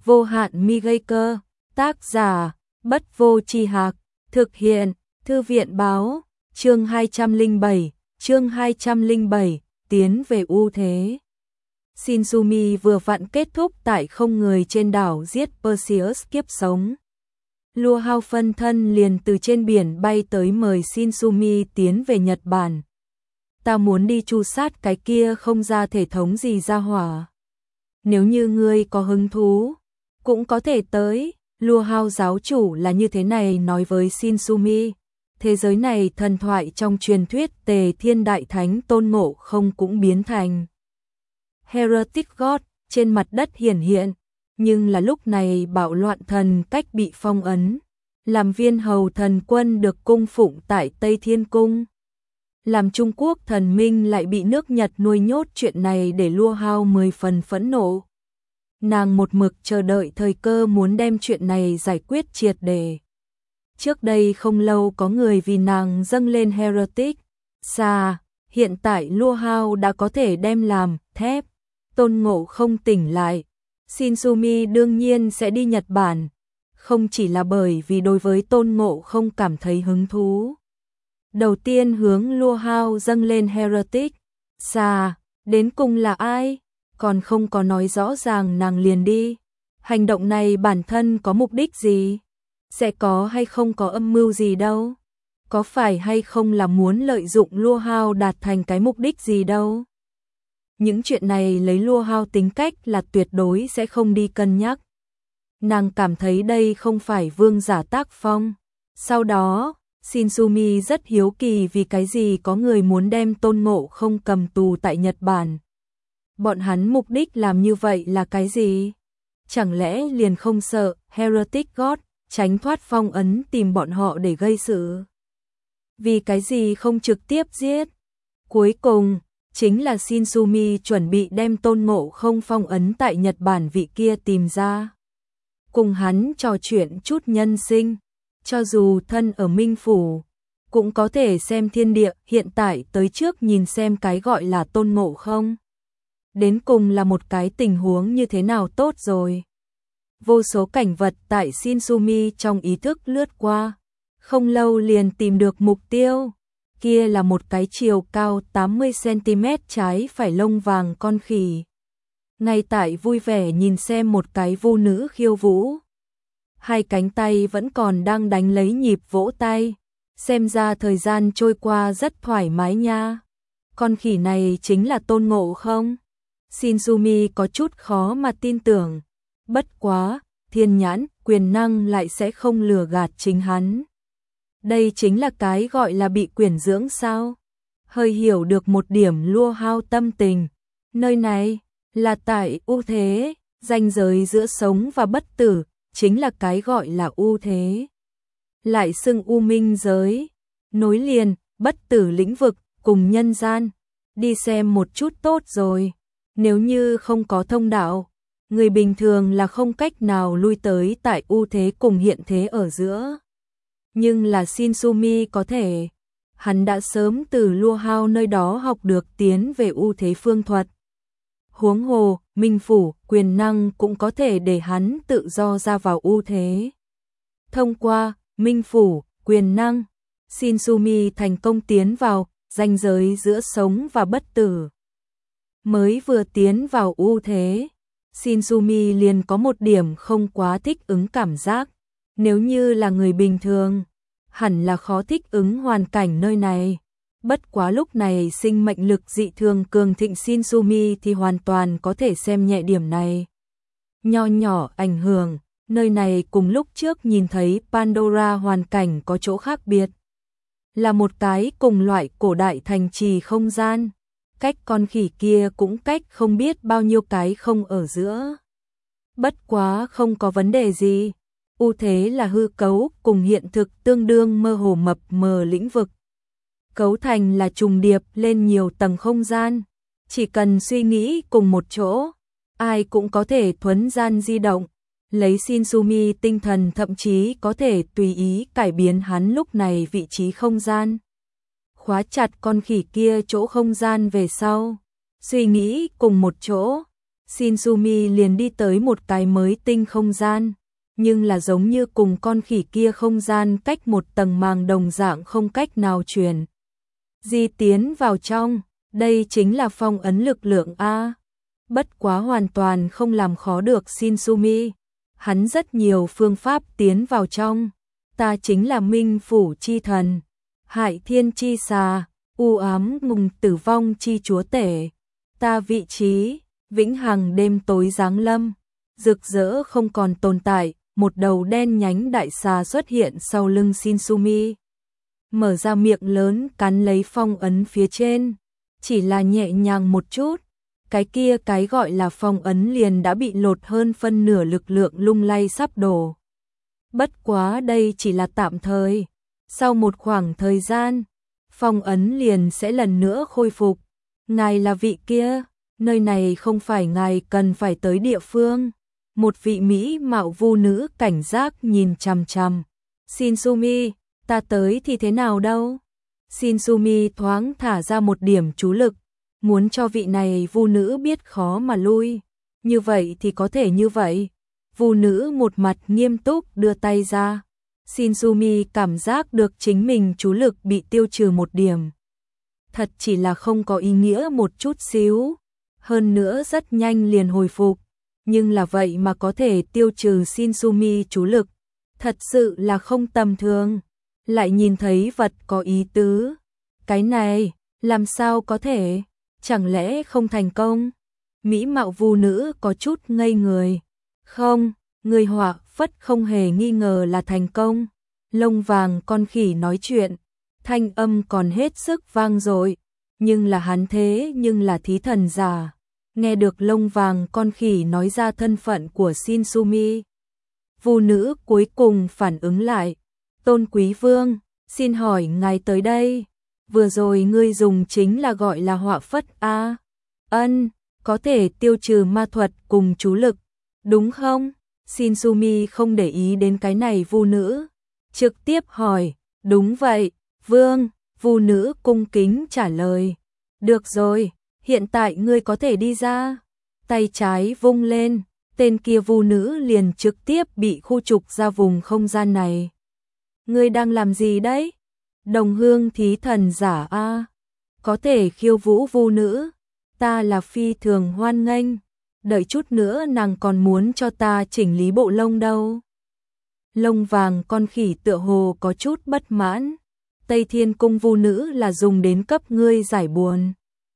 Vô hạn mi gây cơ, tác giả, Bất Vô Tri Hạc, thực hiện, Thư viện báo, chương 207, tiến về ưu thế. Shinsumi vừa vặn kết thúc tại không người trên đảo giết Perseus kiếp sống. Lua Hao phân thân liền từ trên biển bay tới mời Shinsumi tiến về Nhật Bản. Ta muốn đi tru sát cái kia không ra thể thống gì ra hỏa. Nếu như ngươi có hứng thú, cũng có thể tới. Lua Hao giáo chủ là như thế này nói với Shinsumi. Thế giới này thần thoại trong truyền thuyết Tề Thiên Đại Thánh Tôn Ngộ Không cũng biến thành Heretic God trên mặt đất hiển hiện, nhưng là lúc này bạo loạn thần cách bị phong ấn, làm viên hầu thần quân được cung phụng tại Tây Thiên Cung. Làm Trung Quốc thần minh lại bị nước Nhật nuôi nhốt, chuyện này để Lua Hao 10 phần phẫn nộ. Nàng một mực chờ đợi thời cơ muốn đem chuyện này giải quyết triệt để. Trước đây không lâu có người vì nàng dâng lên Heretic Sa, hiện tại Lua Hao đã có thể đem làm thép. Tôn Ngộ Không tỉnh lại, Shinsumi đương nhiên sẽ đi Nhật Bản, không chỉ là bởi vì đối với Tôn Ngộ Không cảm thấy hứng thú. Đầu tiên hướng Lua Hao dâng lên Heretic Sa, đến cùng là ai? Còn không có nói rõ ràng nàng liền đi. Hành động này bản thân có mục đích gì? Sẽ có hay không có âm mưu gì đâu? Có phải hay không là muốn lợi dụng Lua Hao đạt thành cái mục đích gì đâu? Những chuyện này lấy Lua Hao tính cách là tuyệt đối sẽ không đi cân nhắc. Nàng cảm thấy đây không phải vương giả tác phong. Sau đó, Shinsumi rất hiếu kỳ vì cái gì có người muốn đem Tôn Ngộ Không cầm tù tại Nhật Bản. Bọn hắn mục đích làm như vậy là cái gì? Chẳng lẽ liền không sợ Heretic God tránh thoát phong ấn tìm bọn họ để gây sự? Vì cái gì không trực tiếp giết? Cuối cùng, chính là Shinsumi chuẩn bị đem Tôn Ngộ Không phong ấn tại Nhật Bản vị kia tìm ra. Cùng hắn trò chuyện chút nhân sinh, cho dù thân ở Minh Phủ, cũng có thể xem thiên địa hiện tại tới trước nhìn xem cái gọi là Tôn Ngộ Không. Đến cùng là một cái tình huống như thế nào tốt rồi. Vô số cảnh vật tại Shinsumi trong ý thức lướt qua, không lâu liền tìm được mục tiêu. Kia là một cái chiều cao 80cm trái phải lông vàng con khỉ. Ngay tại vui vẻ nhìn xem một cái vu nữ khiêu vũ. Hai cánh tay vẫn còn đang đánh lấy nhịp vỗ tay. Xem ra thời gian trôi qua rất thoải mái nha. Con khỉ này chính là Tôn Ngộ Không? Shinsumi có chút khó mà tin tưởng. Bất quá, thiên nhãn, quyền năng lại sẽ không lừa gạt chính hắn. Đây chính là cái gọi là bị quyển dưỡng sao? Hơi hiểu được một điểm Lua Hao tâm tình. Nơi này là tại ưu thế, ranh giới giữa sống và bất tử, chính là cái gọi là ưu thế. Lại xưng u minh giới, nối liền, bất tử lĩnh vực, cùng nhân gian. Đi xem một chút tốt rồi. Nếu như không có thông đạo, người bình thường là không cách nào lui tới tại ưu thế cùng hiện thế ở giữa. Nhưng là Shinsumi có thể. Hắn đã sớm từ Lua Hao nơi đó học được tiến về ưu thế phương thuật. Huống hồ, Minh Phủ, quyền năng cũng có thể để hắn tự do ra vào ưu thế. Thông qua Minh Phủ, quyền năng, Shinsumi thành công tiến vào ranh giới giữa sống và bất tử. Mới vừa tiến vào ưu thế, Shinsumi liền có một điểm không quá thích ứng cảm giác. Nếu như là người bình thường, hẳn là khó thích ứng hoàn cảnh nơi này. Bất quá lúc này sinh mệnh lực dị thường cường thịnh Shinsumi thì hoàn toàn có thể xem nhẹ điểm này. Nho nhỏ ảnh hưởng, nơi này cùng lúc trước nhìn thấy Pandora hoàn cảnh có chỗ khác biệt. Là một cái cùng loại cổ đại thành trì không gian. Cách con khỉ kia cũng cách không biết bao nhiêu cái không ở giữa. Bất quá không có vấn đề gì. Ưu thế là hư cấu cùng hiện thực tương đương mơ hồ mập mờ lĩnh vực. Cấu thành là trùng điệp lên nhiều tầng không gian. Chỉ cần suy nghĩ cùng một chỗ, ai cũng có thể thuấn gian di động. Lấy Shinsumi tinh thần thậm chí có thể tùy ý cải biến hắn lúc này vị trí không gian. Khóa chặt con khỉ kia chỗ không gian về sau. Suy nghĩ cùng một chỗ, Shinsumi liền đi tới một cái mới tinh không gian, nhưng là giống như cùng con khỉ kia không gian cách một tầng màng đồng dạng không cách nào truyền di tiến vào trong, đây chính là phong ấn lực lượng a. Bất quá hoàn toàn không làm khó được Shinsumi, hắn rất nhiều phương pháp tiến vào trong, ta chính là Minh Phủ chi thần, Hại Thiên chi xà, u ám ngùng tử vong chi chúa tể, ta vị trí vĩnh hằng đêm tối giáng lâm, rực rỡ không còn tồn tại, một đầu đen nhánh đại xà xuất hiện sau lưng Shinsumi. Mở ra miệng lớn cắn lấy phong ấn phía trên, chỉ là nhẹ nhàng một chút, cái kia cái gọi là phong ấn liền đã bị lột hơn phân nửa lực lượng lung lay sắp đổ. Bất quá đây chỉ là tạm thời, sau một khoảng thời gian, phong ấn liền sẽ lần nữa khôi phục. Ngài là vị kia, nơi này không phải ngài cần phải tới địa phương. Một vị mỹ mạo vu nữ cảnh giác nhìn chằm chằm. Shinsumi, ta tới thì thế nào đâu? Shinsumi thoáng thả ra một điểm chú lực, muốn cho vị này vu nữ biết khó mà lui. Như vậy thì có thể như vậy. Vu nữ một mặt nghiêm túc đưa tay ra. Shinsumi cảm giác được chính mình chú lực bị tiêu trừ một điểm. Thật chỉ là không có ý nghĩa một chút xíu. Hơn nữa rất nhanh liền hồi phục. Nhưng là vậy mà có thể tiêu trừ Shinsumi chú lực. Thật sự là không tầm thường. Lại nhìn thấy vật có ý tứ. Cái này, làm sao có thể? Chẳng lẽ không thành công? Mỹ mạo vu nữ có chút ngây người. Không, người họa phất không hề nghi ngờ là thành công. Lông vàng con khỉ nói chuyện, thanh âm còn hết sức vang dội, nhưng là hắn thế nhưng là thí thần giả. Nghe được lông vàng con khỉ nói ra thân phận của Shinsumi, vu nữ cuối cùng phản ứng lại. Tôn quý vương, xin hỏi ngài tới đây, vừa rồi ngươi dùng chính là gọi là họa phất a? Ân, có thể tiêu trừ ma thuật cùng chú lực, đúng không? Shinsumi không để ý đến cái này vu nữ, trực tiếp hỏi, đúng vậy, vương. Vu nữ cung kính trả lời, được rồi, hiện tại ngươi có thể đi ra. Tay trái vung lên, tên kia vu nữ liền trực tiếp bị khu trục ra vùng không gian này. Ngươi đang làm gì đấy? Đồng hương thí thần giả a, có thể khiêu vũ vu nữ, ta là phi thường hoan nghênh. Đợi chút nữa nàng còn muốn cho ta chỉnh lý bộ lông đâu. Lông vàng con khỉ tựa hồ có chút bất mãn. Tây Thiên Cung vu nữ là dùng đến cấp ngươi giải buồn.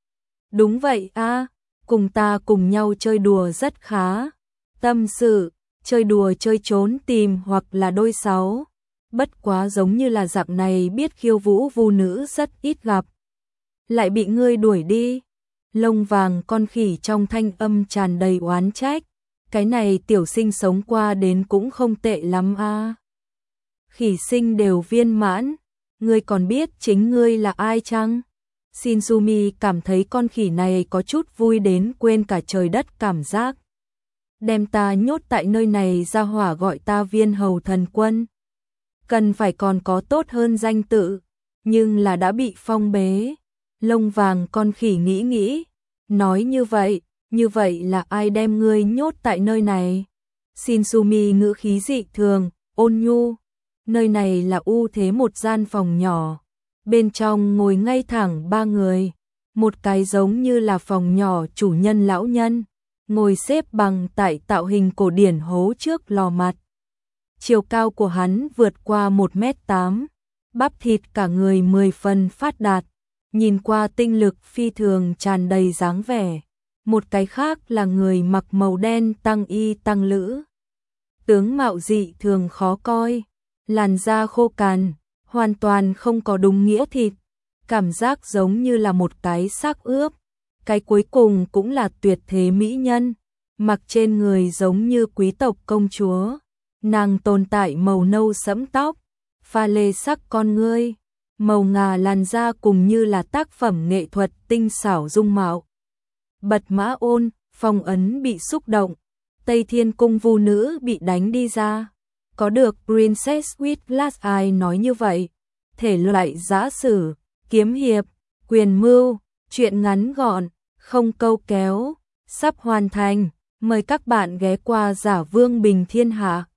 Đúng vậy a, cùng ta cùng nhau chơi đùa rất khá. Tâm sự, chơi đùa chơi trốn tìm hoặc là đôi sáu. Bất quá giống như là dạng này biết khiêu vũ vu nữ rất ít gặp. Lại bị ngươi đuổi đi. Lông vàng con khỉ trong thanh âm tràn đầy oán trách. Cái này tiểu sinh sống qua đến cũng không tệ lắm a. Khỉ sinh đều viên mãn, ngươi còn biết chính ngươi là ai chăng? Shinsumi cảm thấy con khỉ này có chút vui đến quên cả trời đất cảm giác. Đem ta nhốt tại nơi này ra hỏa gọi ta viên hầu thần quân. Cần phải còn có tốt hơn danh tự, nhưng là đã bị phong bế. Lông vàng con khỉ nghĩ, nói như vậy là ai đem ngươi nhốt tại nơi này? Shinsumi ngữ khí dị thường, ôn nhu. Nơi này là ưu thế một gian phòng nhỏ. Bên trong ngồi ngay thẳng ba người. Một cái giống như là phòng nhỏ chủ nhân lão nhân, ngồi xếp bằng tại tạo hình cổ điển hố trước lò mặt. Chiều cao của hắn vượt qua 1m8, bắp thịt cả người 10 phần phát đạt, nhìn qua tinh lực phi thường tràn đầy dáng vẻ. Một cái khác là người mặc màu đen tăng y tăng lữ. Tướng mạo dị thường khó coi, làn da khô cằn, hoàn toàn không có đúng nghĩa thịt, cảm giác giống như là một cái xác ướp. Cái cuối cùng cũng là tuyệt thế mỹ nhân, mặc trên người giống như quý tộc công chúa. Nàng tồn tại màu nâu sẫm tóc, pha lê sắc con ngươi, màu ngà làn da cùng như là tác phẩm nghệ thuật tinh xảo dung mạo. Bật mã ôn, phong ấn bị xúc động, Tây Thiên Cung vu nữ bị đánh đi ra. Có được Princess with Glass Eye nói như vậy, thể loại giã sử, kiếm hiệp, quyền mưu, truyện ngắn gọn, không câu kéo. sắp hoàn thành. Mời các bạn ghé qua Giả Vương Bình Thiên Hạ.